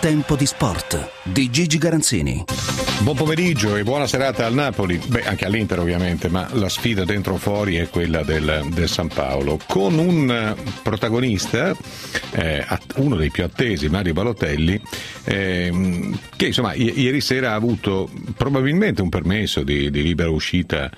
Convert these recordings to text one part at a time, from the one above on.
Tempo di sport di Gigi Garanzini. Buon pomeriggio e buona serata al Napoli, anche all'Inter ovviamente, ma la sfida dentro o fuori è quella del San Paolo, con un protagonista, uno dei più attesi, Mario Balotelli, che insomma ieri sera ha avuto probabilmente un permesso di libera uscita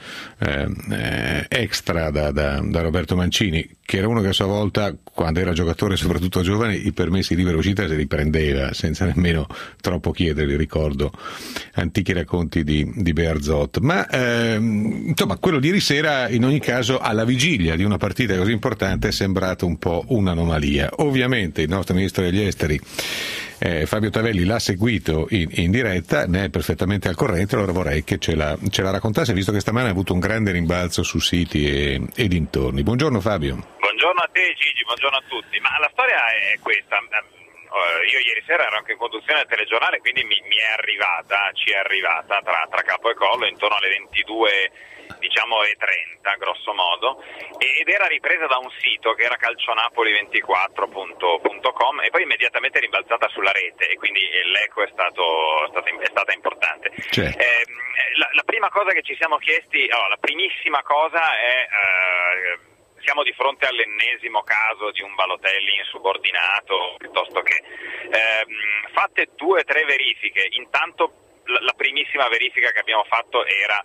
extra da Roberto Mancini, che era uno che a sua volta, quando era giocatore soprattutto giovane, i permessi di libera uscita se li prendeva senza nemmeno troppo chiederli, ricordo antichi racconti di Bearzot. Ma insomma, quello di ieri sera in ogni caso, alla vigilia di una partita così importante, è sembrato un po' un'anomalia. Ovviamente il nostro ministro degli esteri Fabio Tavelli l'ha seguito in diretta, ne è perfettamente al corrente, allora vorrei che ce la raccontasse, visto che stamane ha avuto un grande rimbalzo su siti e dintorni. Buongiorno Fabio. Buongiorno a te Gigi, buongiorno a tutti. Ma la storia è questa. Io ieri sera ero anche in conduzione del telegiornale, quindi ci è arrivata tra capo e collo intorno alle 22, diciamo, e 30 grosso modo, ed era ripresa da un sito che era calcionapoli24.com e poi immediatamente rimbalzata sulla rete, e quindi l'eco è stata importante. Certo. La prima cosa che ci siamo chiesti, la primissima cosa è siamo di fronte all'ennesimo caso di un Balotelli insubordinato, piuttosto che fatte 2 o 3 verifiche. Intanto la primissima verifica che abbiamo fatto era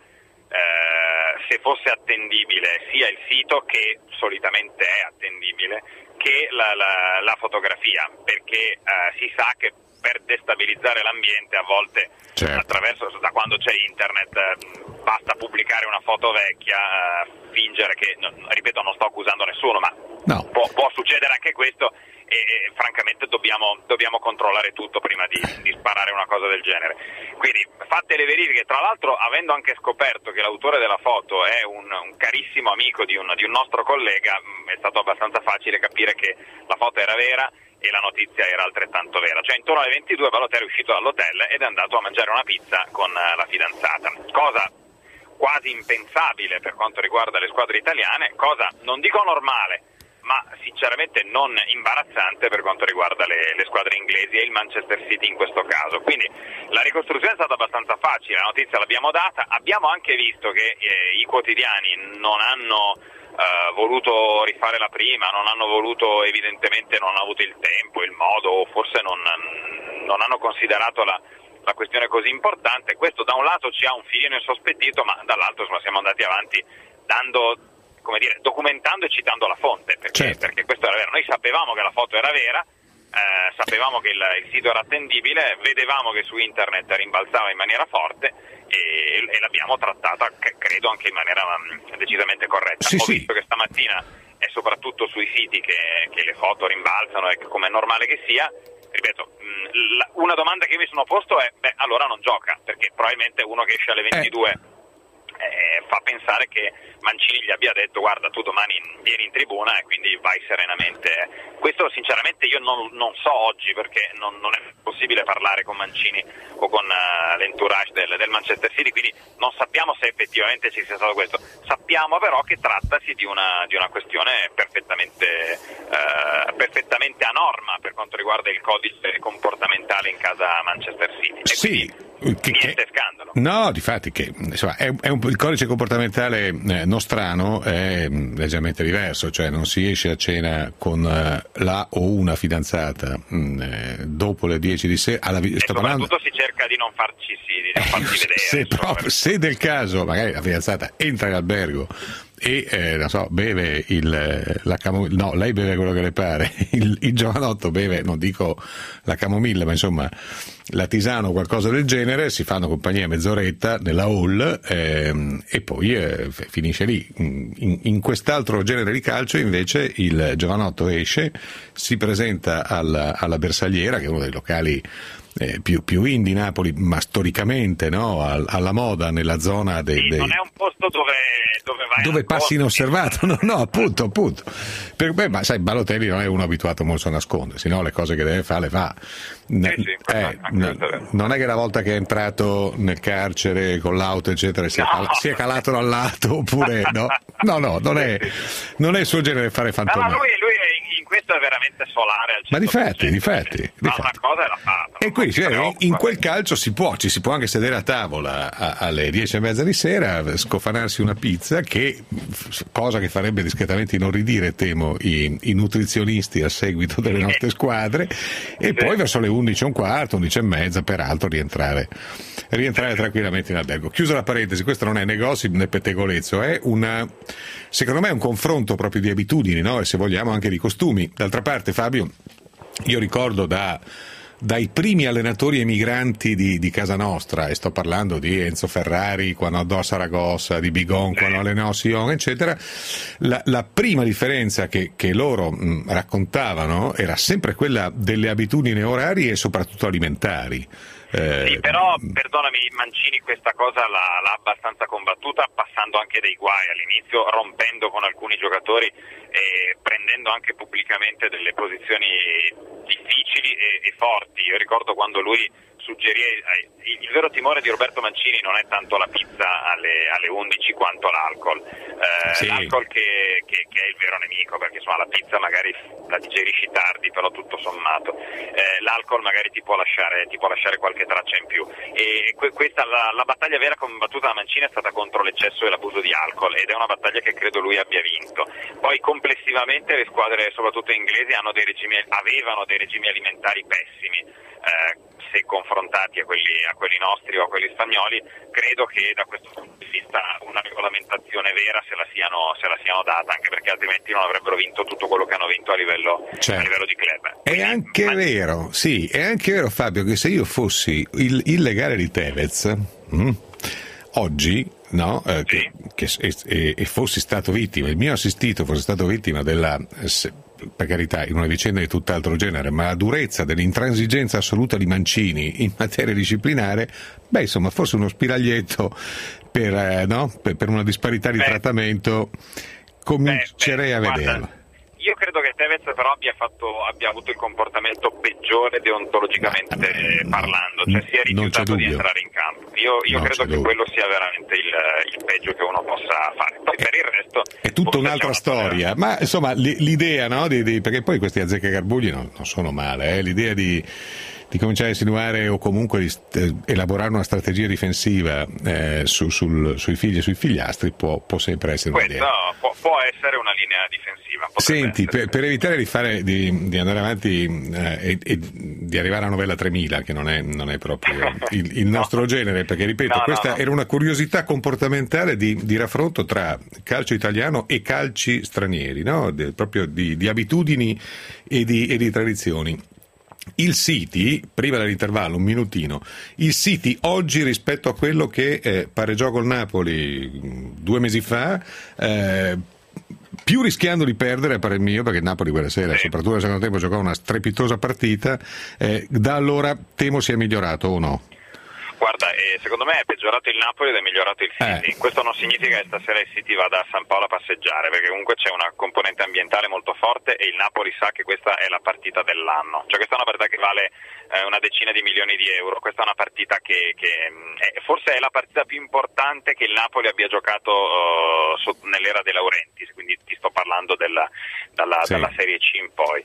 se fosse attendibile sia il sito, che solitamente è attendibile, che la fotografia, perché si sa che per destabilizzare l'ambiente a volte, certo, da quando c'è internet, basta pubblicare una foto vecchia, fingere che, ripeto, non sto accusando nessuno, ma no, può succedere anche questo, e francamente dobbiamo controllare tutto prima di sparare una cosa del genere. Quindi, fatte le verifiche, tra l'altro avendo anche scoperto che l'autore della foto è un carissimo amico di un nostro collega, è stato abbastanza facile capire che la foto era vera e la notizia era altrettanto vera. Cioè, intorno alle 22 Balotelli è uscito dall'hotel ed è andato a mangiare una pizza con la fidanzata, cosa quasi impensabile per quanto riguarda le squadre italiane, cosa non dico normale, ma sinceramente non imbarazzante per quanto riguarda le squadre inglesi e il Manchester City in questo caso. Quindi la ricostruzione è stata abbastanza facile, la notizia l'abbiamo data, abbiamo anche visto che i quotidiani non hanno voluto rifare la prima, non hanno voluto, evidentemente non hanno avuto il tempo, il modo, o forse non hanno considerato la questione così importante. Questo da un lato ci ha un filino insospettito, ma dall'altro siamo andati avanti documentando e citando la fonte, perché questo era vero. Noi sapevamo che la foto era vera, sapevamo che il sito era attendibile, vedevamo che su internet rimbalzava in maniera forte e l'abbiamo trattata, credo, anche in maniera decisamente corretta. Ho visto che stamattina è soprattutto sui siti che le foto rimbalzano, e come è normale che sia. Ripeto, una domanda che io mi sono posto è: allora non gioca, perché probabilmente uno che esce alle 22 fa pensare che Mancini gli abbia detto: guarda, tu domani vieni in tribuna e quindi vai serenamente. Questo sinceramente io non so oggi, perché non è possibile parlare con Mancini o con l'entourage del Manchester City, quindi non sappiamo se effettivamente ci sia stato questo. Sappiamo però che trattasi di una questione perfettamente a norma per quanto riguarda il codice comportamentale in casa Manchester City. E sì. Niente scandalo. No, difatti che insomma, il codice comportamentale nostrano è leggermente diverso, cioè non si esce a cena con la o una fidanzata dopo le 10 di sera. Soprattutto si cerca di non farci vedere. Se del caso magari la fidanzata entra in albergo e beve la camomilla, no, lei beve quello che le pare, il giovanotto beve, non dico la camomilla, ma insomma la tisana o qualcosa del genere, si fanno compagnia mezz'oretta nella hall e poi finisce lì. In quest'altro genere di calcio invece il giovanotto esce, si presenta alla Bersagliera, che è uno dei locali più indie di Napoli, ma storicamente, no, alla moda nella zona non è un posto dove passi inosservato, no, appunto. Ma sai, Balotelli non è uno abituato molto a nascondersi, no? Le cose che deve fare le fa. Non è che una volta che è entrato nel carcere con l'auto eccetera si è calato dal lato, oppure no, non è il suo genere fare fantomi. Lui in questo è veramente veramente solare al 100%. Ma difatti. Ma una cosa è la fatta. E quindi in quel calcio ci si può anche sedere a tavola alle 10:30 di sera, scofanarsi una pizza, cosa che farebbe discretamente inorridire, temo, i nutrizionisti a seguito delle nostre squadre, e poi verso le 11:15, 11:30, peraltro rientrare tranquillamente in albergo. Chiusa la parentesi, questo non è né gossip né pettegolezzo, è secondo me è un confronto proprio di abitudini, no? E se vogliamo anche di costumi. D'altra parte, Fabio, io ricordo dai primi allenatori emigranti di casa nostra, e sto parlando di Enzo Ferrari quando andò a Saragossa, di Bigon quando allenò Sion, eccetera, la prima differenza che loro raccontavano era sempre quella delle abitudini orarie e soprattutto alimentari. Sì, però perdonami, Mancini questa cosa l'ha abbastanza combattuta, passando anche dei guai all'inizio, rompendo con alcuni giocatori e prendendo anche pubblicamente delle posizioni difficili e forti. Io ricordo quando lui suggerì, il vero timore di Roberto Mancini non è tanto la pizza alle 11 quanto l'alcol. Sì. L'alcol che è il vero nemico, perché insomma la pizza magari la digerisci tardi, però tutto sommato l'alcol magari ti può lasciare qualche traccia in più, e questa la battaglia vera combattuta da Mancini è stata contro l'eccesso e l'abuso di alcol, ed è una battaglia che credo lui abbia vinto. Poi complessivamente le squadre, soprattutto inglesi, avevano dei regimi alimentari pessimi, se confrontati a quelli nostri o a quelli spagnoli. Credo che da questo punto di vista una regolamentazione vera se la siano data, anche perché altrimenti non avrebbero vinto tutto quello che hanno vinto a livello di club. È anche vero, Fabio, che se io fossi il legale di Tevez oggi, no, e fossi stato vittima, il mio assistito fosse stato vittima della, per carità, in una vicenda di tutt'altro genere, ma la durezza dell'intransigenza assoluta di Mancini in materia disciplinare, insomma, forse uno spiraglietto per una disparità di trattamento comincerei a vederlo. Io credo che Tevez però abbia avuto il comportamento peggiore deontologicamente parlando, cioè si è rifiutato di entrare in campo. Io credo che quello sia veramente il peggio che uno possa fare. Poi per il resto è tutta un'altra storia, ma insomma l'idea, no, perché poi questi azzeccagarbugli non sono male, l'idea di cominciare a insinuare o comunque di elaborare una strategia difensiva sui figli e sui figliastri può sempre essere un'idea. Può essere una linea difensiva. Senti, per evitare di andare avanti e di arrivare a novella 3000, che non è proprio il nostro genere, perché ripeto, questa era una curiosità comportamentale di raffronto tra calcio italiano e calci stranieri, no? Proprio di abitudini e di tradizioni. Il City, prima dell'intervallo, un minutino, il City oggi rispetto a quello che pareggiò col Napoli 2 mesi fa, più rischiando di perdere, a parer mio, perché il Napoli quella sera, soprattutto nel secondo tempo, giocò una strepitosa partita, da allora temo sia migliorato o no? Guarda, secondo me è peggiorato il Napoli ed è migliorato il City. Questo non significa che stasera il City vada a San Paolo a passeggiare, perché comunque c'è una componente ambientale molto forte e il Napoli sa che questa è la partita dell'anno. Cioè questa è una partita che vale una decina di milioni di euro. Questa è una partita che forse è la partita più importante che il Napoli abbia giocato nell'era De Laurentiis, quindi ti sto parlando dalla Serie C in poi.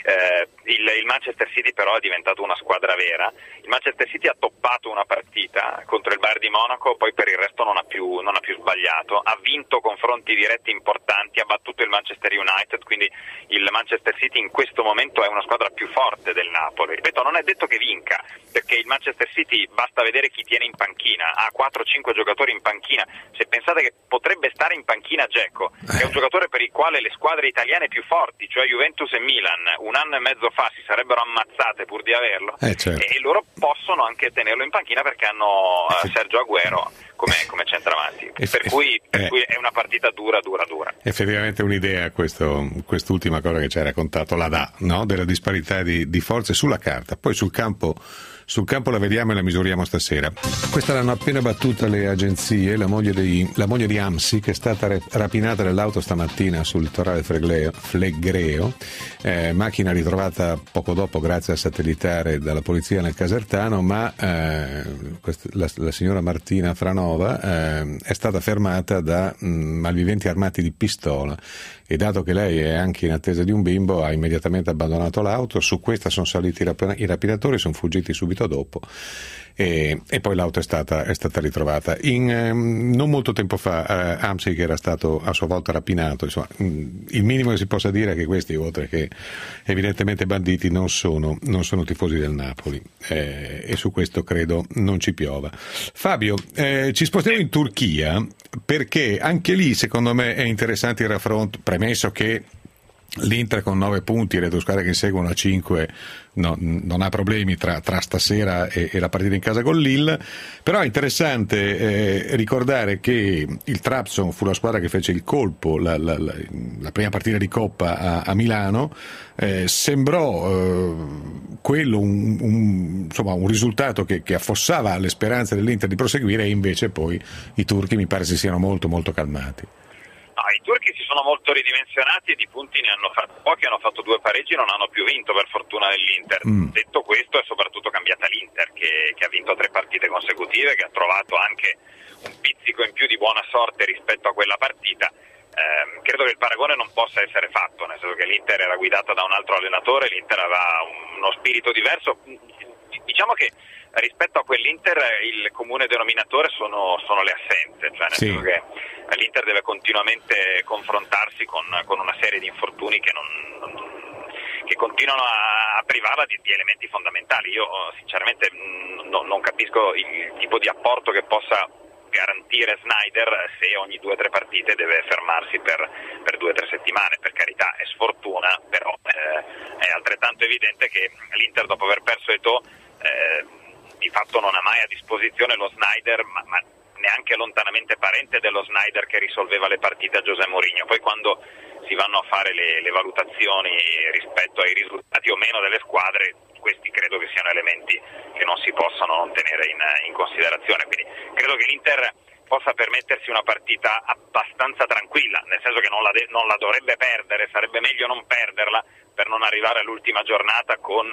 Il Manchester City però è diventato una squadra vera. Il Manchester City ha toppato una partita contro il Bayern di Monaco, poi per il resto non ha più sbagliato, ha vinto confronti diretti importanti, ha battuto il Manchester United, quindi il Manchester City in questo momento è una squadra più forte del Napoli. Ripeto, non è detto che vinca, perché il Manchester City basta vedere chi tiene in panchina, ha 4-5 giocatori in panchina. Se pensate che potrebbe stare in panchina Dzeko, che è un giocatore per il quale le squadre italiane più forti, cioè Juventus e Milan, un anno e mezzo fa si sarebbero ammazzate pur di averlo, certo. E loro possono anche tenerlo in panchina perché hanno Sergio Agüero come centravanti, per cui è una partita dura. Effettivamente un'idea quest'ultima cosa che ci hai raccontato la dà, no? Della disparità di forze sulla carta, poi sul campo sul campo la vediamo e la misuriamo stasera. Questa l'hanno appena battuta le agenzie, la moglie di Amsi, che è stata rapinata nell'auto stamattina sul litorale Flegreo, macchina ritrovata poco dopo grazie al satellitare dalla polizia nel Casertano, ma la signora Martina Franova è stata fermata da malviventi armati di pistola, e dato che lei è anche in attesa di un bimbo ha immediatamente abbandonato l'auto. Su questa sono saliti i rapinatori, sono fuggiti subito dopo e poi l'auto è stata ritrovata. Non molto tempo fa Amsi, che era stato a sua volta rapinato, insomma, il minimo che si possa dire è che questi, oltre che evidentemente banditi, non sono tifosi del Napoli, e su questo credo non ci piova. Fabio, ci spostiamo in Turchia, perché anche lì secondo me è interessante il raffronto, premesso che l'Inter con 9 punti e le due squadre che inseguono a 5 non ha problemi tra stasera e la partita in casa con Lille. Però è interessante ricordare che il Trabzon fu la squadra che fece il colpo la prima partita di Coppa a Milano. Sembrò quello un risultato che affossava le speranze dell'Inter di proseguire, e invece poi i turchi mi pare si siano molto molto calmati. I turchi si sono molto ridimensionati e di punti ne hanno fatti pochi, hanno fatto 2 pareggi, non hanno più vinto per fortuna dell'Inter. Detto questo, è soprattutto cambiata l'Inter che ha vinto 3 partite consecutive, che ha trovato anche un pizzico in più di buona sorte rispetto a quella partita. Credo che il paragone non possa essere fatto, nel senso che l'Inter era guidata da un altro allenatore, l'Inter aveva uno spirito diverso. Diciamo che rispetto a quell'Inter il comune denominatore sono le assenze, cioè nel senso che l'Inter deve continuamente confrontarsi con una serie di infortuni che continuano a privarla di elementi fondamentali. Io sinceramente non capisco il tipo di apporto che possa garantire Sneijder se ogni 2 o 3 partite deve fermarsi per 2 o 3 settimane. Per carità, è sfortuna, però è altrettanto evidente che l'Inter, dopo aver perso Eto'o, di fatto non ha mai a disposizione lo Sneijder, ma neanche lontanamente parente dello Sneijder che risolveva le partite a José Mourinho. Poi quando si vanno a fare le valutazioni rispetto ai risultati o meno delle squadre, questi credo che siano elementi che non si possono non tenere in considerazione. Quindi credo che l'Inter possa permettersi una partita abbastanza tranquilla, nel senso che non la dovrebbe perdere, sarebbe meglio non perderla per non arrivare all'ultima giornata con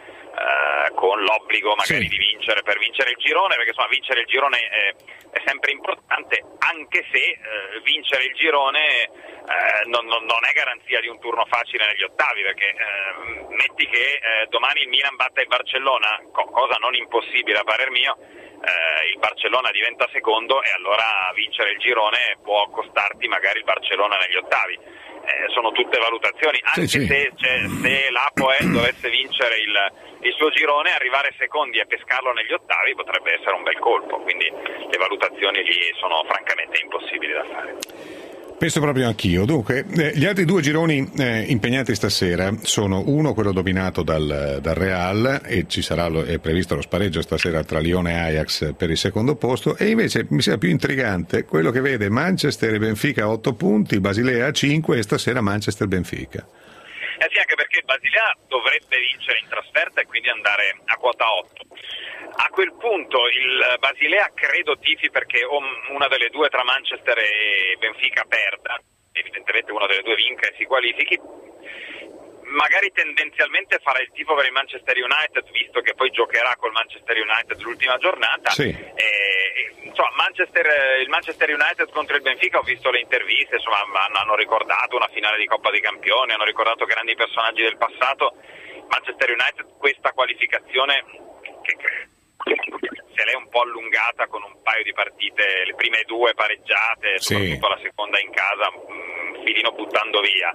l'obbligo magari di vincere per vincere il girone, perché insomma vincere il girone è sempre importante, anche se vincere il girone non è garanzia di un turno facile negli ottavi, perché metti che domani il Milan batta il Barcellona, cosa non impossibile a parer mio, il Barcellona diventa secondo e allora vincere il girone può costarti magari il Barcellona negli ottavi. Sono tutte valutazioni, anche se l'Apoel dovesse vincere il suo girone, arrivare secondi e pescarlo negli ottavi potrebbe essere un bel colpo, quindi le valutazioni lì sono francamente impossibili da fare. Penso proprio anch'io. Dunque, gli altri 2 gironi impegnati stasera sono uno quello dominato dal Real, e è previsto lo spareggio stasera tra Lione e Ajax per il secondo posto, e invece mi sembra più intrigante quello che vede Manchester e Benfica a 8 punti, Basilea a 5 e stasera Manchester-Benfica. Sì, anche perché il Basilea dovrebbe vincere in trasferta e quindi andare a quota 8. A quel punto il Basilea credo tifi perché una delle 2 tra Manchester e Benfica perda, evidentemente una delle 2 vinca e si qualifichi. Magari tendenzialmente farà il tifo per il Manchester United, visto che poi giocherà col Manchester United l'ultima giornata. Sì. Insomma, il Manchester United contro il Benfica, ho visto le interviste, insomma, hanno ricordato una finale di Coppa dei Campioni, hanno ricordato grandi personaggi del passato. Manchester United questa qualificazione che se l'è un po' allungata con un paio di partite, le prime 2 pareggiate, soprattutto la seconda in casa, un filino buttando via.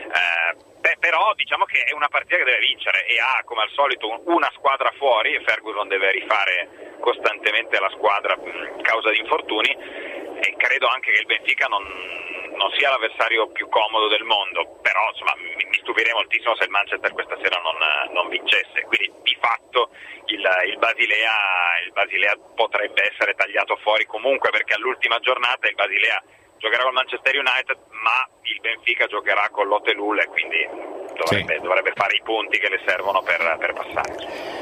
Però diciamo che è una partita che deve vincere e ha come al solito una squadra fuori, e Ferguson deve rifare costantemente la squadra a causa di infortuni, e credo anche che il Benfica non sia l'avversario più comodo del mondo, però insomma mi stupirei moltissimo se il Manchester questa sera non vincesse, quindi di fatto il Basilea potrebbe essere tagliato fuori comunque, perché all'ultima giornata il Basilea giocherà col Manchester United, ma il Benfica giocherà con l'Otelul e quindi dovrebbe fare i punti che le servono per passare.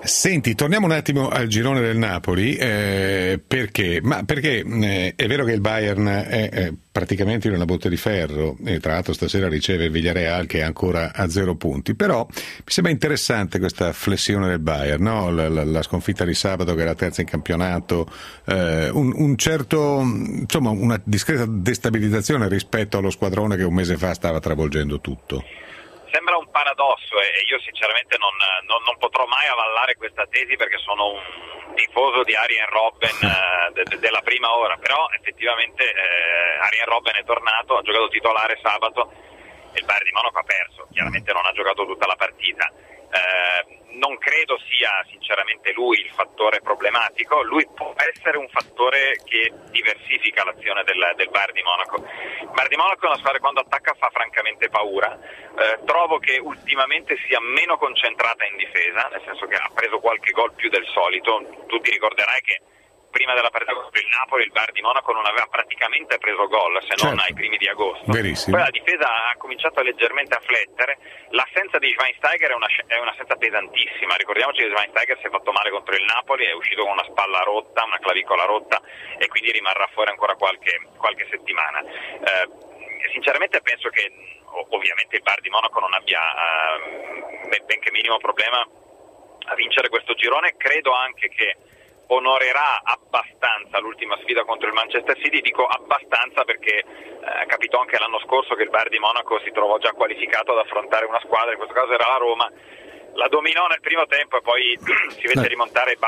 Senti, torniamo un attimo al girone del Napoli, perché è vero che il Bayern è praticamente in una botte di ferro, e tra l'altro stasera riceve il Villarreal che è ancora a 0 punti, però mi sembra interessante questa flessione del Bayern, no? La sconfitta di sabato, che è la terza in campionato, un certo, insomma, una discreta destabilizzazione rispetto allo squadrone che un mese fa stava travolgendo tutto. Sembra un paradosso e io sinceramente non potrò mai avvallare questa tesi, perché sono un tifoso di Arjen Robben della prima ora, però effettivamente Arjen Robben è tornato, ha giocato titolare sabato e il Bayern di Monaco ha perso, chiaramente non ha giocato tutta la partita. Non credo sia sinceramente lui il fattore problematico, lui può essere un fattore che diversifica l'azione del Bayern di Monaco. Il Bayern di Monaco è una squadra che quando attacca fa francamente paura, trovo che ultimamente sia meno concentrata in difesa, nel senso che ha preso qualche gol più del solito. Tu ti ricorderai che prima della partita contro il Napoli il Bayern di Monaco non aveva praticamente preso gol, se non ai primi di agosto. Verissimo. Poi la difesa ha cominciato leggermente a flettere. L'assenza di Schweinsteiger è un'assenza pesantissima. Ricordiamoci che Schweinsteiger si è fatto male contro il Napoli, è uscito con una spalla rotta, una clavicola rotta, e quindi rimarrà fuori ancora qualche settimana. Sinceramente penso che ovviamente il Bayern di Monaco non abbia benché minimo problema a vincere questo girone. Credo anche che onorerà abbastanza l'ultima sfida contro il Manchester City. Dico abbastanza perché capitò anche l'anno scorso che il Bayern di Monaco si trovò già qualificato ad affrontare una squadra, in questo caso era la Roma, la dominò nel primo tempo e poi si fece rimontare,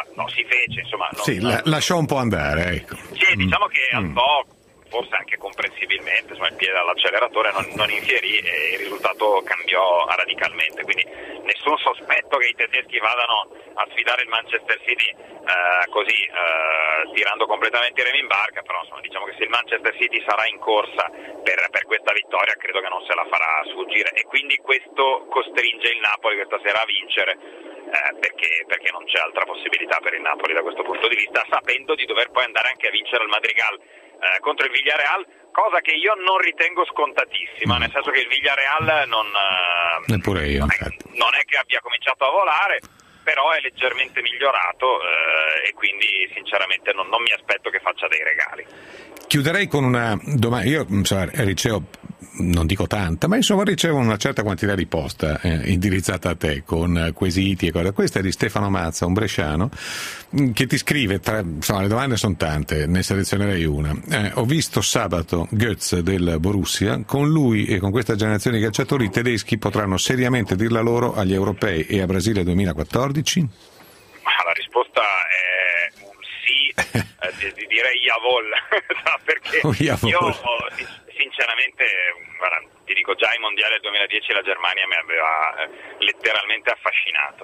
lasciò un po' andare, ecco. Sì, diciamo che andò, forse anche comprensibilmente, insomma, il piede all'acceleratore non infierì e il risultato cambiò radicalmente, quindi nessun sospetto che i tedeschi vadano a sfidare il Manchester City tirando completamente i remi in barca, però insomma, diciamo che se il Manchester City sarà in corsa per questa vittoria credo che non se la farà sfuggire, e quindi questo costringe il Napoli questa sera a vincere, perché non c'è altra possibilità per il Napoli da questo punto di vista, sapendo di dover poi andare anche a vincere al Madrigal contro il Villarreal, cosa che io non ritengo scontatissima, nel senso che il Villarreal neppure io, non è che abbia cominciato a volare, però è leggermente migliorato, e quindi sinceramente non mi aspetto che faccia dei regali. Chiuderei con una domanda. Io ricevo, non dico tanta, ma insomma ricevo una certa quantità di posta indirizzata a te con quesiti e cose. Questa è di Stefano Mazza, un bresciano, che ti scrive, le domande sono tante, ne selezionerei una. Ho visto sabato Götze del Borussia, con lui e con questa generazione di calciatori i tedeschi potranno seriamente dir la loro agli europei e a Brasile 2014? La risposta è un sì, direi jawohl, perché io sinceramente, guarda, ti dico, già ai mondiali del 2010 la Germania mi aveva letteralmente affascinato,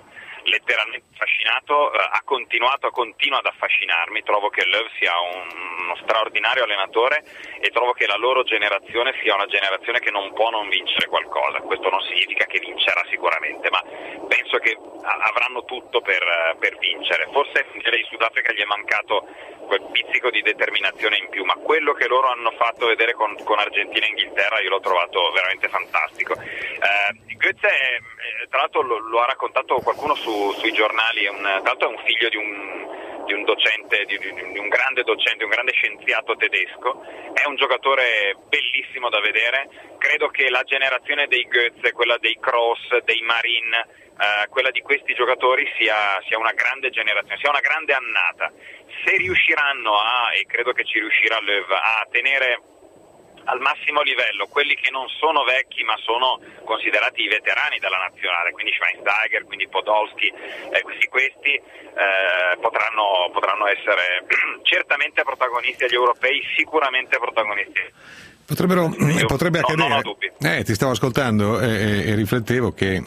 continua ad affascinarmi. Trovo che Löw sia uno straordinario allenatore e trovo che la loro generazione sia una generazione che non può non vincere qualcosa. Questo non significa che vincerà sicuramente, ma penso che avranno tutto per vincere. Forse in Sudafrica gli è mancato quel pizzico di determinazione in più, ma quello che loro hanno fatto vedere con Argentina e Inghilterra io l'ho trovato veramente fantastico. Götze tra l'altro lo ha raccontato qualcuno sui giornali, tra l'altro è un figlio di un docente, di un grande docente, un grande scienziato tedesco, è un giocatore bellissimo da vedere. Credo che la generazione dei Götze, quella dei Kroos, dei Marin, quella di questi giocatori sia una grande generazione, sia una grande annata. Se riusciranno e credo che ci riuscirà Löw, a tenere al massimo livello quelli che non sono vecchi ma sono considerati i veterani della nazionale, quindi Schweinsteiger, quindi Podolski, questi potranno essere certamente protagonisti agli europei, sicuramente protagonisti. Potrebbe accadere. Non ho dubbi. Ti stavo ascoltando e riflettevo che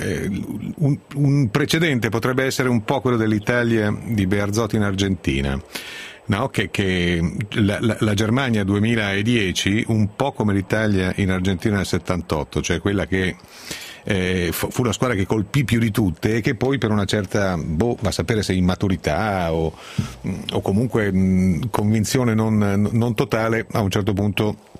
un precedente potrebbe essere un po' quello dell'Italia di Bearzot in Argentina. No, che la Germania 2010, un po' come l'Italia in Argentina nel 78, cioè quella che fu la squadra che colpì più di tutte e che poi per una certa, va a sapere se immaturità o comunque convinzione non totale, a un certo punto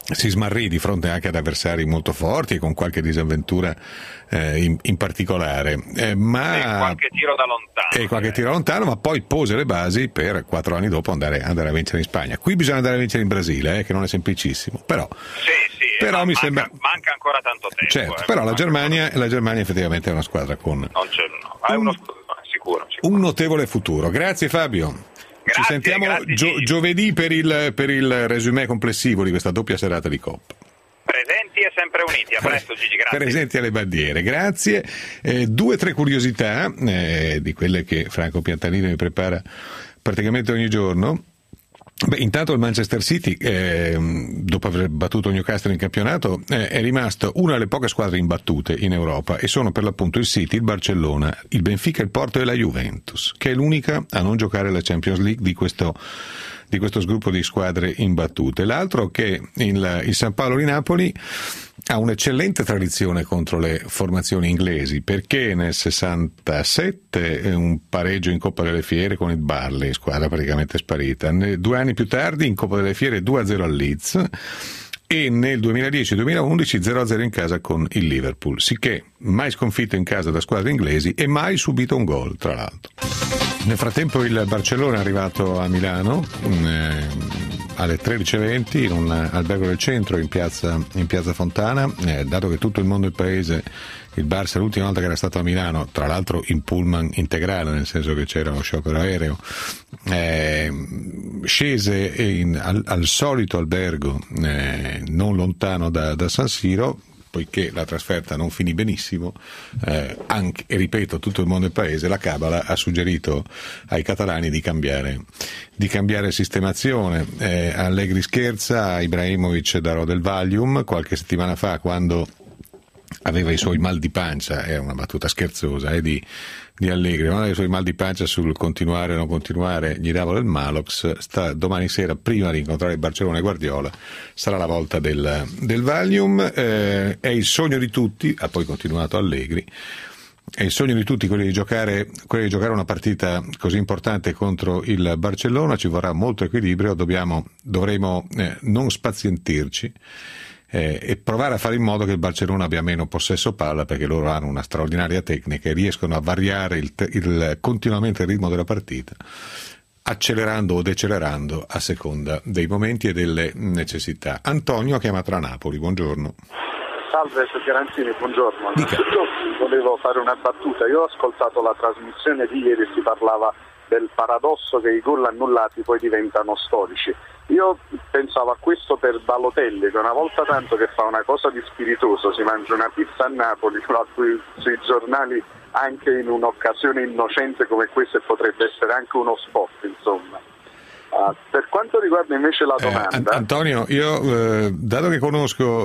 si smarrì di fronte anche ad avversari molto forti e con qualche disavventura in particolare, ma e qualche tiro da lontano, ma poi pose le basi per 4 anni dopo andare a vincere in Spagna. Qui bisogna andare a vincere in Brasile, che non è semplicissimo, però però mi sembra manca ancora tanto tempo. Certo, però la Germania effettivamente è una squadra con sicuro. Un notevole futuro. Grazie Fabio. Ci sentiamo giovedì per il resumé complessivo di questa doppia serata di Coppa. Presenti e sempre uniti. A presto Gigi, grazie. Presenti alle bandiere, grazie. 2 o 3 curiosità di quelle che Franco Piantanini mi prepara praticamente ogni giorno. Intanto il Manchester City, dopo aver battuto Newcastle in campionato, è rimasto una delle poche squadre imbattute in Europa, e sono per l'appunto il City, il Barcellona, il Benfica, il Porto e la Juventus, che è l'unica a non giocare la Champions League di questo sgruppo di squadre imbattute. L'altro che il San Paolo di Napoli ha un'eccellente tradizione contro le formazioni inglesi, perché nel 67 un pareggio in Coppa delle Fiere con il Barley, squadra praticamente sparita. 2 anni più tardi in Coppa delle Fiere 2-0 al Leeds, e nel 2010-2011 0-0 in casa con il Liverpool, sicché mai sconfitto in casa da squadre inglesi e mai subito un gol, tra l'altro. Nel frattempo il Barcellona è arrivato a Milano alle 13:20 in un albergo del centro in piazza Fontana, dato che tutto il mondo e il paese, il Barça l'ultima volta che era stato a Milano, tra l'altro in pullman integrale, nel senso che c'era uno sciopero aereo, scese al solito albergo non lontano da San Siro, poiché la trasferta non finì benissimo, anche, e ripeto, tutto il mondo e il paese, la Cabala ha suggerito ai catalani di cambiare sistemazione. Allegri scherza, Ibrahimovic darò del Valium. Qualche settimana fa, quando aveva i suoi mal di pancia, è una battuta scherzosa di Allegri, ma aveva i suoi mal di pancia sul continuare o non continuare, gli davo del Malox. Domani sera, prima di incontrare il Barcellona e Guardiola, sarà la volta del Valium. È il sogno di tutti, ha poi continuato Allegri, è il sogno di tutti quello di giocare una partita così importante contro il Barcellona. Ci vorrà molto equilibrio, dovremo non spazientirci e provare a fare in modo che il Barcellona abbia meno possesso palla, perché loro hanno una straordinaria tecnica e riescono a variare continuamente il ritmo della partita, accelerando o decelerando a seconda dei momenti e delle necessità. Antonio ha chiamato da Napoli, buongiorno. Salve Garanzini, buongiorno. Io volevo fare una battuta. Io ho ascoltato la trasmissione di ieri, si parlava del paradosso che i gol annullati poi diventano storici. Io pensavo a questo per Balotelli, che una volta tanto che fa una cosa di spiritoso, si mangia una pizza a Napoli, sui giornali, anche in un'occasione innocente come questa, e potrebbe essere anche uno spot, insomma. Per quanto riguarda invece la domanda, Antonio, io dato che conosco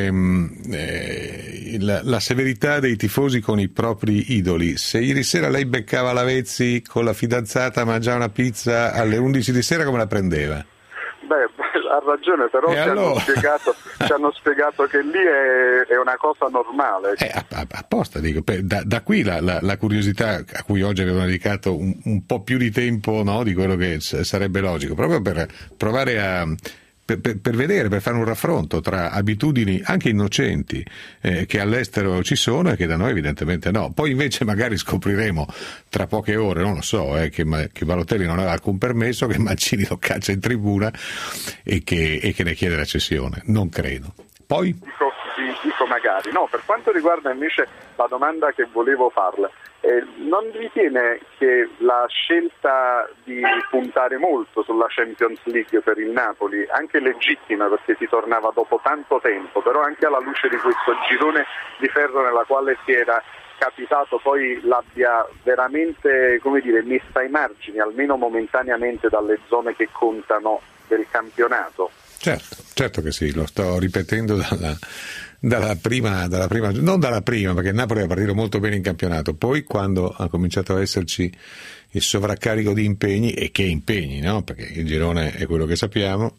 la severità dei tifosi con i propri idoli, se ieri sera lei beccava Lavezzi con la fidanzata a mangiare una pizza alle 11 di sera, come la prendeva? Ha ragione, però ci hanno spiegato che lì è una cosa normale. Apposta, dico, da qui la curiosità a cui oggi avevano dedicato un po' più di tempo, no, di quello che sarebbe logico, proprio per provare per vedere, per fare un raffronto tra abitudini anche innocenti che all'estero ci sono e che da noi evidentemente no. Poi invece magari scopriremo tra poche ore, non lo so, che Balotelli non aveva alcun permesso, che Mancini lo caccia in tribuna e che ne chiede la cessione. Non credo. Poi? Dico magari. No, per quanto riguarda invece la domanda che volevo farle, non ritiene che la scelta di puntare molto sulla Champions League per il Napoli, anche legittima perché si tornava dopo tanto tempo, però anche alla luce di questo girone di ferro nella quale si era capitato, poi l'abbia veramente, come dire, messa ai margini, almeno momentaneamente, dalle zone che contano del campionato? Certo che sì, lo sto ripetendo dalla prima, non dalla prima, perché il Napoli è partito molto bene in campionato, poi quando ha cominciato a esserci il sovraccarico di impegni, e che impegni, no? Perché il girone è quello che sappiamo,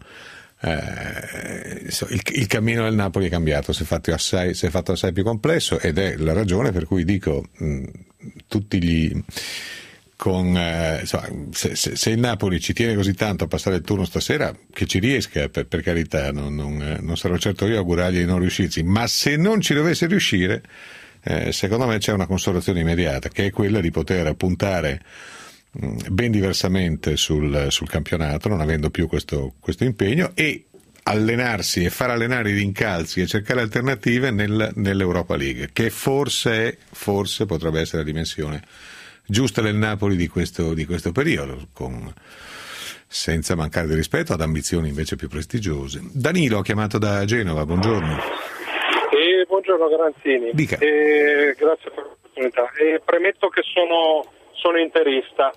il cammino del Napoli è cambiato, si è fatto assai più complesso, ed è la ragione per cui dico tutti se il Napoli ci tiene così tanto a passare il turno stasera, che ci riesca, per carità, non sarò certo io a augurargli di non riuscirci, ma se non ci dovesse riuscire, secondo me c'è una consolazione immediata, che è quella di poter puntare ben diversamente sul campionato, non avendo più questo impegno, e allenarsi e far allenare i rincalzi e cercare alternative nell'Europa League, che forse potrebbe essere la dimensione giusta del Napoli di questo periodo, senza mancare di rispetto ad ambizioni invece più prestigiose. Danilo ha chiamato da Genova, buongiorno. Buongiorno Garanzini. Dica. Grazie per l'opportunità. Premetto che sono interista.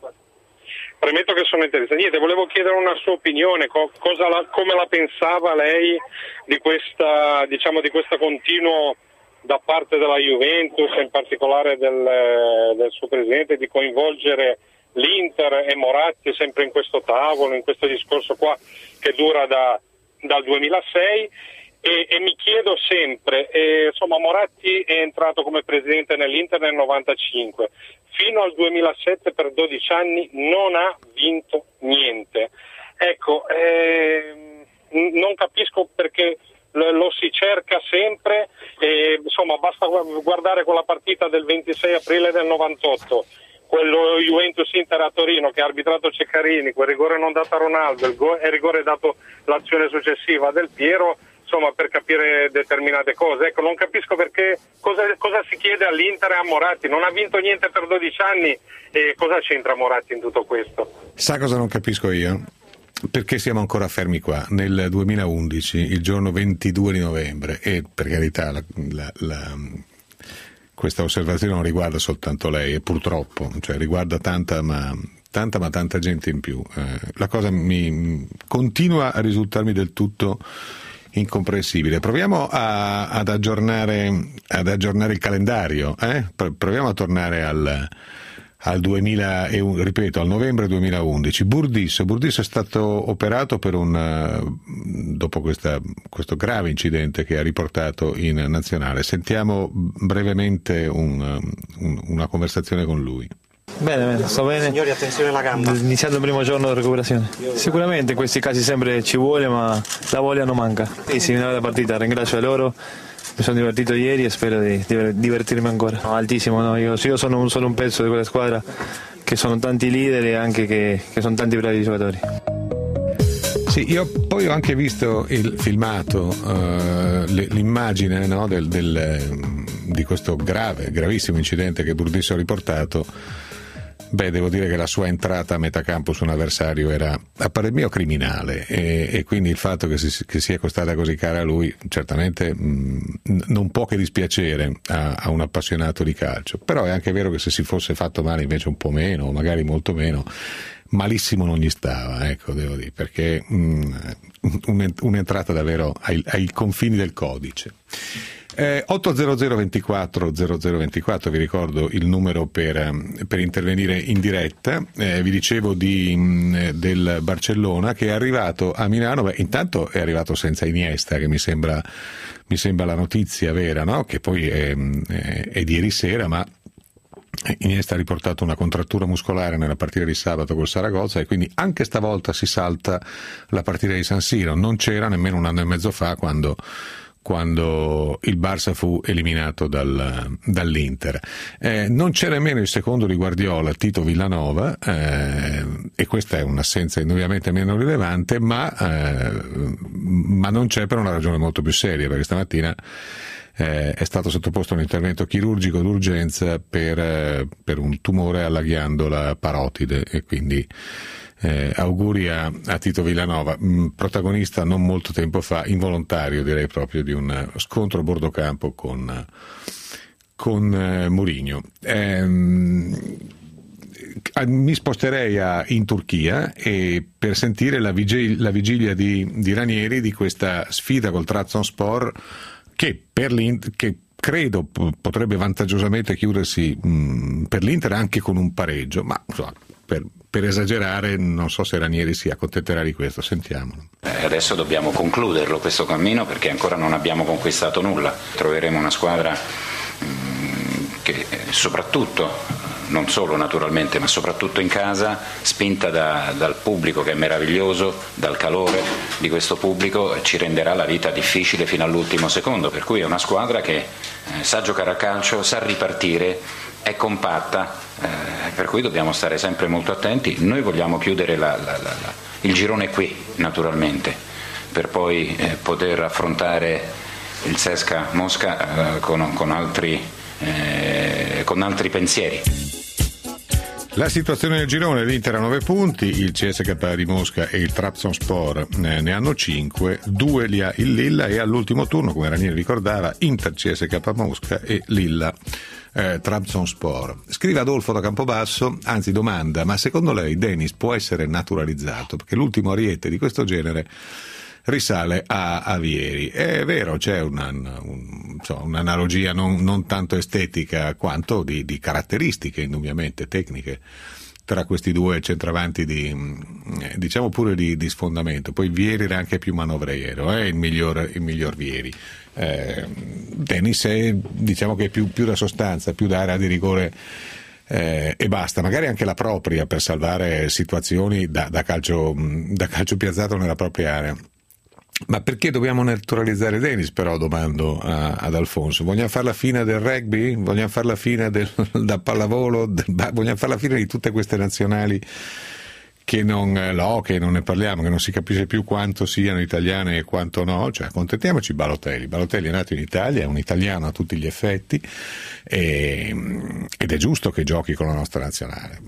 Niente, volevo chiedere una sua opinione, come la pensava lei di questa continuo da parte della Juventus, in particolare del suo presidente, di coinvolgere l'Inter e Moratti sempre in questo tavolo, in questo discorso qua che dura dal 2006. E mi chiedo sempre, Moratti è entrato come presidente nell'Inter nel 95, fino al 2007 per 12 anni non ha vinto niente. Ecco, non capisco perché lo si cerca sempre, basta guardare quella partita del 26 aprile del 98, quello Juventus-Inter a Torino che ha arbitrato Ceccarini, quel rigore non dato a Ronaldo, il rigore dato l'azione successiva del Piero, per capire determinate cose. Ecco, non capisco perché cosa si chiede all'Inter e a Moratti. Non ha vinto niente per 12 anni e cosa c'entra Moratti in tutto questo? Sa cosa non capisco io? Perché siamo ancora fermi qua nel 2011, il giorno 22 di novembre, e per carità questa osservazione non riguarda soltanto lei, e purtroppo, riguarda tanta gente in più. La cosa mi continua a risultarmi del tutto incomprensibile. Proviamo ad aggiornare il calendario, proviamo a tornare al 2001, ripeto, al novembre 2011. Burdisso è stato operato dopo questo grave incidente che ha riportato in nazionale. Sentiamo brevemente una conversazione con lui. Bene, sto bene. Signori, attenzione alla gamba. Iniziato il primo giorno di recuperazione. Sicuramente in questi casi sempre ci vuole, ma la voglia non manca. Sì, una bella partita, ringrazio loro. Mi sono divertito ieri e spero di divertirmi ancora. Altissimo, no? Io sono solo un pezzo di quella squadra, che sono tanti leader e anche che sono tanti bravi giocatori. Sì, io poi ho anche visto il filmato, l'immagine, no, di questo gravissimo incidente che Burdisso ha riportato. Devo dire che la sua entrata a metà campo su un avversario era, a parer mio, criminale, e quindi il fatto che sia costata così cara a lui certamente non può che dispiacere a un appassionato di calcio. Però è anche vero che se si fosse fatto male invece un po' meno, o magari molto meno, malissimo non gli stava, ecco, devo dire, perché un'entrata davvero ai confini del codice. 800 24 0024, vi ricordo il numero per intervenire in diretta. Vi dicevo del Barcellona che è arrivato a Milano. Intanto è arrivato senza Iniesta, che mi sembra la notizia vera, no? Che poi è di ieri sera, ma Iniesta ha riportato una contrattura muscolare nella partita di sabato col Saragozza, e quindi anche stavolta si salta la partita di San Siro. Non c'era nemmeno un anno e mezzo fa, quando il Barça fu eliminato dall'Inter. Non c'è nemmeno il secondo di Guardiola, Tito Villanova, e questa è un'assenza indubbiamente meno rilevante, ma non c'è per una ragione molto più seria, perché stamattina è stato sottoposto a un intervento chirurgico d'urgenza per un tumore alla ghiandola parotide, e quindi auguri a Tito Villanova, protagonista non molto tempo fa, involontario direi proprio, di un scontro a bordo campo con Mourinho. Mi sposterei in Turchia per sentire la vigilia di Ranieri di questa sfida col Trabzonspor, che credo potrebbe vantaggiosamente chiudersi per l'Inter anche con un pareggio, ma insomma, per esagerare, non so se Ranieri si accontenterà di questo. Sentiamolo. Adesso dobbiamo concluderlo questo cammino, perché ancora non abbiamo conquistato nulla. Troveremo una squadra che soprattutto non solo naturalmente, ma soprattutto in casa, spinta dal pubblico che è meraviglioso, dal calore di questo pubblico, ci renderà la vita difficile fino all'ultimo secondo, per cui è una squadra che sa giocare a calcio, sa ripartire, è compatta, per cui dobbiamo stare sempre molto attenti. Noi vogliamo chiudere il girone qui, naturalmente, per poi poter affrontare il CSKA Mosca con altri pensieri. La situazione del girone: l'Inter ha 9 punti, il CSKA di Mosca e il Trabzonspor ne hanno 5, 2 li ha il Lilla, e all'ultimo turno, come Ranieri ricordava, Inter CSKA Mosca e Lilla Trabzonspor. Scrive Adolfo da Campobasso, anzi domanda: ma secondo lei Denis può essere naturalizzato? Perché l'ultimo ariete di questo genere risale a Vieri. È vero, c'è un'analogia non tanto estetica quanto di caratteristiche, indubbiamente tecniche, tra questi due centravanti diciamo pure di sfondamento. Poi Vieri era anche più manovriero, il miglior Vieri. Denis è, diciamo che è più da sostanza, più da area di rigore, e basta, magari anche la propria, per salvare situazioni da calcio piazzato nella propria area. Ma perché dobbiamo naturalizzare Denis, però, domando ad Alfonso? Vogliamo fare la fine del rugby? Vogliamo fare la fine da pallavolo? Vogliamo fare la fine di tutte queste nazionali che non ne parliamo, che non si capisce più quanto siano italiane e quanto no? Cioè, accontentiamoci Balotelli. Balotelli è nato in Italia, è un italiano a tutti gli effetti, ed è giusto che giochi con la nostra nazionale.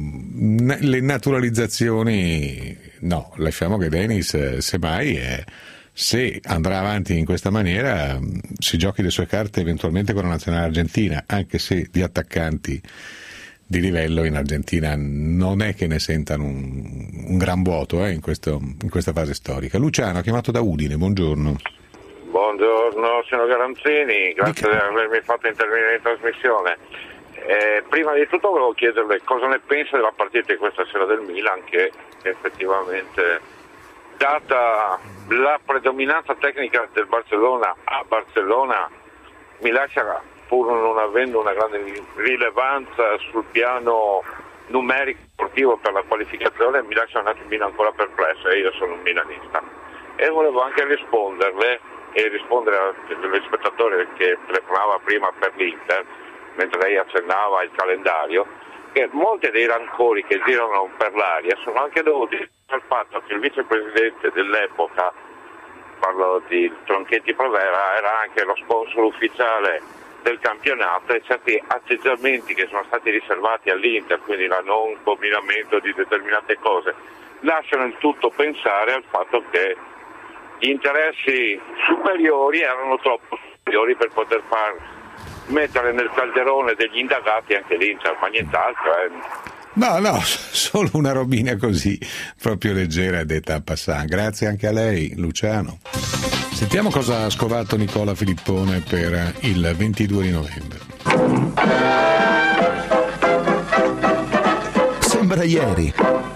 Le naturalizzazioni no, lasciamo che Denis, semmai, se andrà avanti in questa maniera, si giochi le sue carte eventualmente con la nazionale argentina, anche se di attaccanti di livello in Argentina non è che ne sentano un gran vuoto in questa fase storica. Luciano, chiamato da Udine, buongiorno. Buongiorno signor Garanzini, grazie di avermi fatto intervenire in trasmissione. Prima di tutto volevo chiederle cosa ne pensa della partita di questa sera del Milan, che effettivamente, data la predominanza tecnica del Barcellona a Barcellona, mi lascia, pur non avendo una grande rilevanza sul piano numerico sportivo per la qualificazione, mi lascia un attimino ancora perplesso, e io sono un milanista. E volevo anche rispondere al telespettatore che telefonava prima per l'Inter, mentre lei accennava il calendario, che molti dei rancori che girano per l'aria sono anche dovuti al fatto che il vicepresidente dell'epoca, parlo di Tronchetti Provera, era anche lo sponsor ufficiale del campionato, e certi atteggiamenti che sono stati riservati all'Inter, quindi il non combinamento di determinate cose, lasciano il tutto pensare al fatto che gli interessi superiori erano troppo superiori per poter far mettere nel calderone degli indagati anche l'Inter, ma nient'altro. No, solo una robina così, proprio leggera, detta a passant. Grazie anche a lei, Luciano. Sentiamo cosa ha scovato Nicola Filippone per il 22 di novembre. Sembra ieri.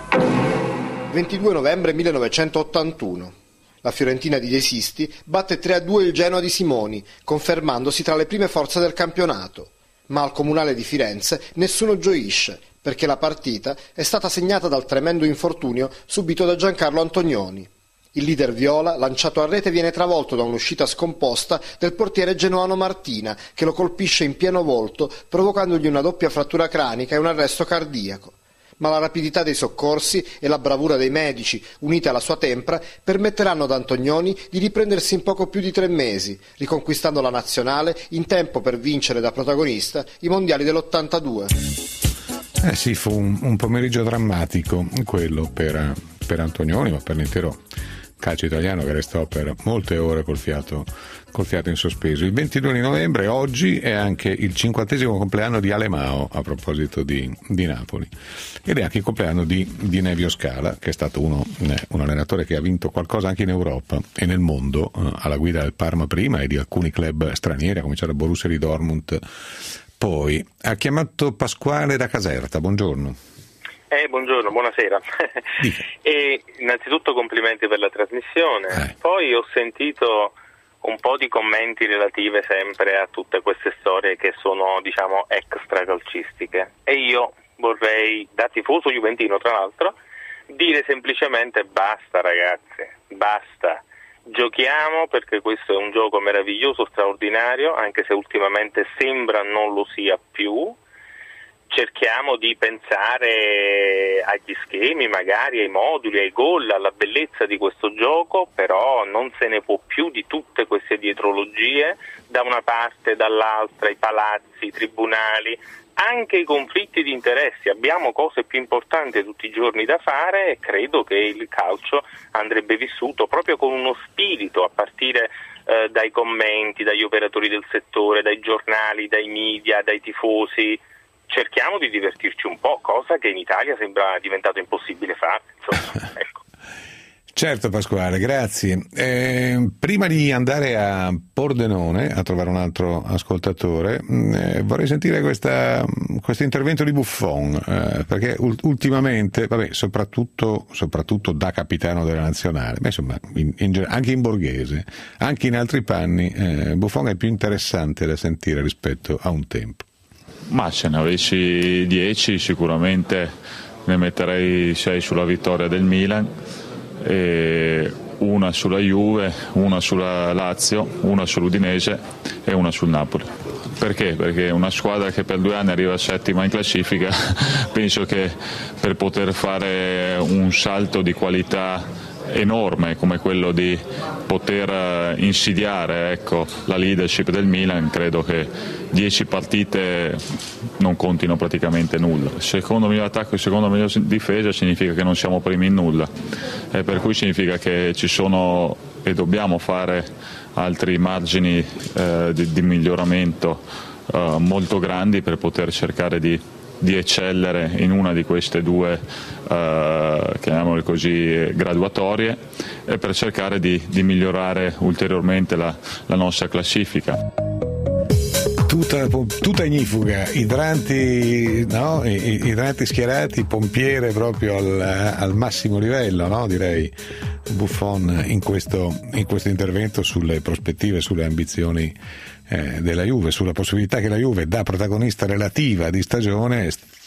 22 novembre 1981. La Fiorentina di De Sisti batte 3-2 il Genoa di Simoni, confermandosi tra le prime forze del campionato. Ma al Comunale di Firenze nessuno gioisce, perché la partita è stata segnata dal tremendo infortunio subito da Giancarlo Antonioni. Il leader viola, lanciato a rete, viene travolto da un'uscita scomposta del portiere genoano Martina, che lo colpisce in pieno volto, provocandogli una doppia frattura cranica e un arresto cardiaco. Ma la rapidità dei soccorsi e la bravura dei medici, unite alla sua tempra, permetteranno ad Antonioni di riprendersi in poco più di 3 mesi, riconquistando la nazionale in tempo per vincere da protagonista i mondiali dell'82. Sì, fu un pomeriggio drammatico quello per Antonioni, ma per l'intero calcio italiano, che restò per molte ore col fiato in sospeso. Il 22 di novembre, oggi, è anche il 50° compleanno di Alemao, a proposito di Napoli, ed è anche il compleanno di Nevio Scala, che è stato un allenatore che ha vinto qualcosa anche in Europa e nel mondo, alla guida del Parma prima e di alcuni club stranieri, a cominciare da Borussia di Dortmund. Poi ha chiamato Pasquale da Caserta, buongiorno. Buongiorno, buonasera. E innanzitutto complimenti per la trasmissione. Poi ho sentito un po' di commenti relative sempre a tutte queste storie che sono, diciamo, extra calcistiche, e io vorrei, da tifoso juventino tra l'altro, dire semplicemente basta ragazzi, basta, giochiamo, perché questo è un gioco meraviglioso, straordinario, anche se ultimamente sembra non lo sia più. Cerchiamo di pensare agli schemi, magari ai moduli, ai gol, alla bellezza di questo gioco, però non se ne può più di tutte queste dietrologie, da una parte e dall'altra, i palazzi, i tribunali, anche i conflitti di interessi. Abbiamo cose più importanti tutti i giorni da fare, e credo che il calcio andrebbe vissuto proprio con uno spirito, a partire dai commenti, dagli operatori del settore, dai giornali, dai media, dai tifosi. Cerchiamo di divertirci un po', cosa che in Italia sembra diventato impossibile fare, insomma, ecco. Certo Pasquale, grazie. Prima di andare a Pordenone a trovare un altro ascoltatore, vorrei sentire questo intervento di Buffon, perché ultimamente, soprattutto da capitano della nazionale, ma insomma anche in Borghese, anche in altri panni, Buffon è più interessante da sentire rispetto a un tempo. Ma se ne avessi 10 sicuramente ne metterei 6 sulla vittoria del Milan, e una sulla Juve, una sulla Lazio, una sull'Udinese e una sul Napoli. Perché? Perché una squadra che per 2 anni arriva settima in classifica, penso che per poter fare un salto di qualità enorme come quello di poter insidiare, ecco, la leadership del Milan, credo che 10 partite non contino praticamente nulla. Secondo miglior attacco e secondo miglior difesa significa che non siamo primi in nulla, e per cui significa che ci sono e dobbiamo fare altri margini di miglioramento molto grandi per poter cercare di eccellere in una di queste 2, chiamiamole così, graduatorie, e per cercare di migliorare ulteriormente la nostra classifica. Tutta ignifuga, idranti schierati, pompiere proprio al massimo livello, no? Direi Buffon in questo intervento sulle prospettive, sulle ambizioni della Juve, sulla possibilità che la Juve, da protagonista relativa di stagione,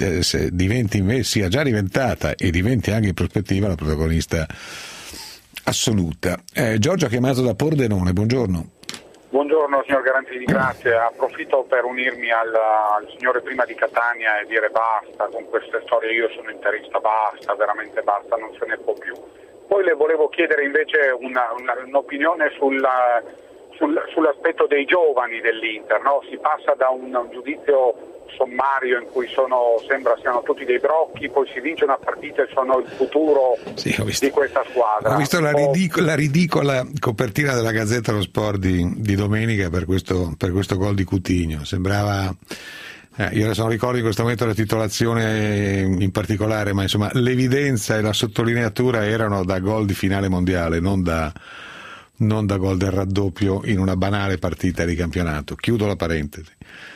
sia già diventata e diventi anche in prospettiva la protagonista assoluta. Giorgio ha chiamato da Pordenone, buongiorno. Buongiorno signor Garanzini, grazie. Approfitto per unirmi al signore prima di Catania e dire basta con queste storie, io sono interista, basta, veramente basta, non se ne può più. Poi le volevo chiedere invece un'opinione sull'aspetto dei giovani dell'Inter, no? Si passa da un giudizio sommario in cui sembra siano tutti dei brocchi, poi si vince una partita e sono il futuro di questa squadra. Ho visto la ridicola copertina della Gazzetta dello Sport di domenica per questo gol di Coutinho. Sembrava, io adesso non ricordo in questo momento la titolazione in particolare, ma insomma l'evidenza e la sottolineatura erano da gol di finale mondiale, non da gol del raddoppio in una banale partita di campionato. Chiudo la parentesi.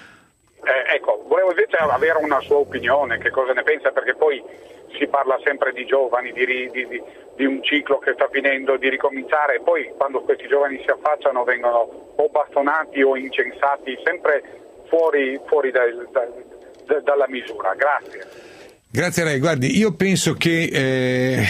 Ecco, volevo invece avere una sua opinione, che cosa ne pensa, perché poi si parla sempre di giovani, di un ciclo che sta finendo, di ricominciare, e poi quando questi giovani si affacciano vengono o bastonati o incensati, sempre fuori dalla misura. Grazie. Grazie a lei. Guardi, io penso che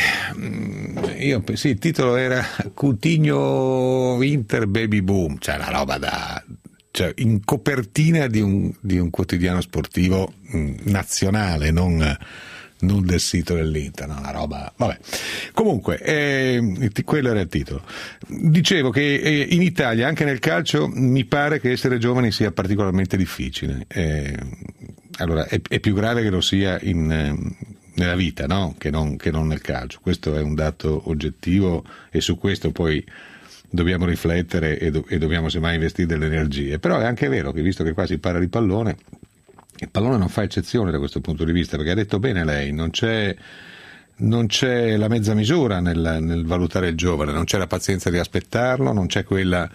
il titolo era Coutinho Inter Baby Boom, cioè la roba in copertina di un quotidiano sportivo nazionale, non del sito dell'Inter, no, la roba, vabbè. Comunque, quello era il titolo. Dicevo che in Italia, anche nel calcio, mi pare che essere giovani sia particolarmente difficile. Allora, è più grave che lo sia nella vita, no? Che non nel calcio. Questo è un dato oggettivo, e su questo poi dobbiamo riflettere e dobbiamo semmai investire delle energie. Però è anche vero che, visto che qua si parla di pallone, il pallone non fa eccezione da questo punto di vista, perché ha detto bene lei, non c'è la mezza misura nel valutare il giovane, non c'è la pazienza di aspettarlo, non c'è quella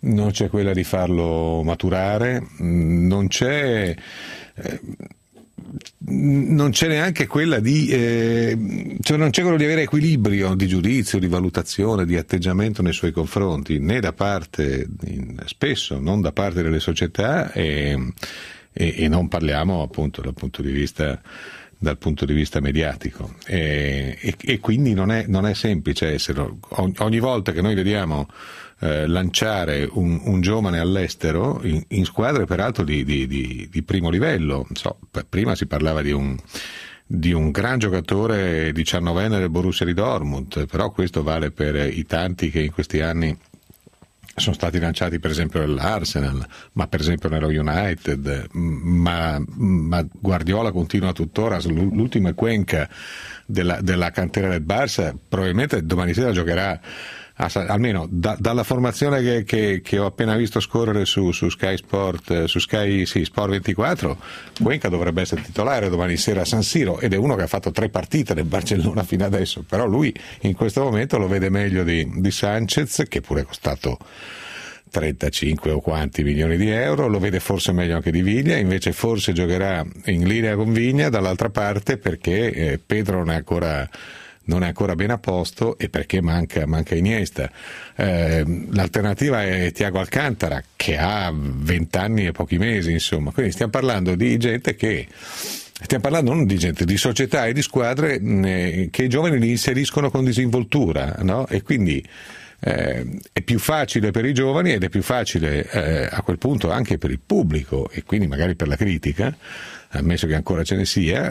di farlo maturare, non c'è non c'è neanche quella cioè non c'è quello di avere equilibrio di giudizio, di valutazione, di atteggiamento nei suoi confronti, né da parte, spesso non da parte delle società, e non parliamo appunto dal punto di vista mediatico, e quindi non è semplice esserlo. Ogni volta che noi vediamo lanciare un giovane all'estero in squadre peraltro di primo livello, prima si parlava di un gran giocatore 19enne del Borussia di Dortmund, però questo vale per i tanti che in questi anni sono stati lanciati per esempio nell'Arsenal, ma per esempio nello United, ma Guardiola continua tuttora, l'ultimo è Cuenca della cantera del Barça, probabilmente domani sera giocherà, almeno dalla formazione che ho appena visto scorrere su Sky Sport, Sport 24, Cuenca dovrebbe essere titolare domani sera a San Siro, ed è uno che ha fatto 3 partite del Barcellona fino adesso, però lui in questo momento lo vede meglio di Sanchez, che pure è costato 35 o quanti milioni di euro, lo vede forse meglio anche di Vigna, invece forse giocherà in linea con Vigna dall'altra parte, perché Pedro non è ancora ben a posto, e perché manca Iniesta. L'alternativa è Thiago Alcantara, che ha 20 anni e pochi mesi, insomma. Quindi stiamo parlando di gente non di gente, di società e di squadre che i giovani li inseriscono con disinvoltura, no? E quindi è più facile per i giovani, ed è più facile a quel punto anche per il pubblico, e quindi magari per la critica, ammesso che ancora ce ne sia,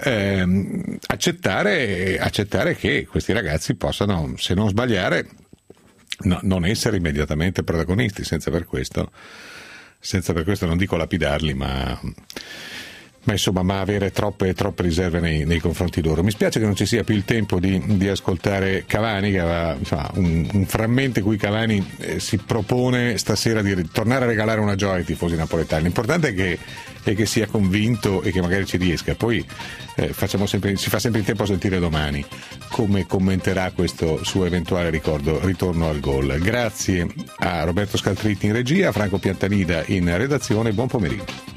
accettare che questi ragazzi possano, se non sbagliare, non essere immediatamente protagonisti, senza per questo non dico lapidarli, ma avere troppe riserve nei confronti loro. Mi spiace che non ci sia più il tempo di ascoltare Cavani, che aveva un frammento in cui Cavani si propone stasera di tornare a regalare una gioia ai tifosi napoletani. L'importante è che sia convinto e che magari ci riesca. Poi si fa sempre in tempo a sentire domani come commenterà questo suo eventuale ritorno al gol. Grazie a Roberto Scaltritti in regia, a Franco Piantanida in redazione. Buon pomeriggio.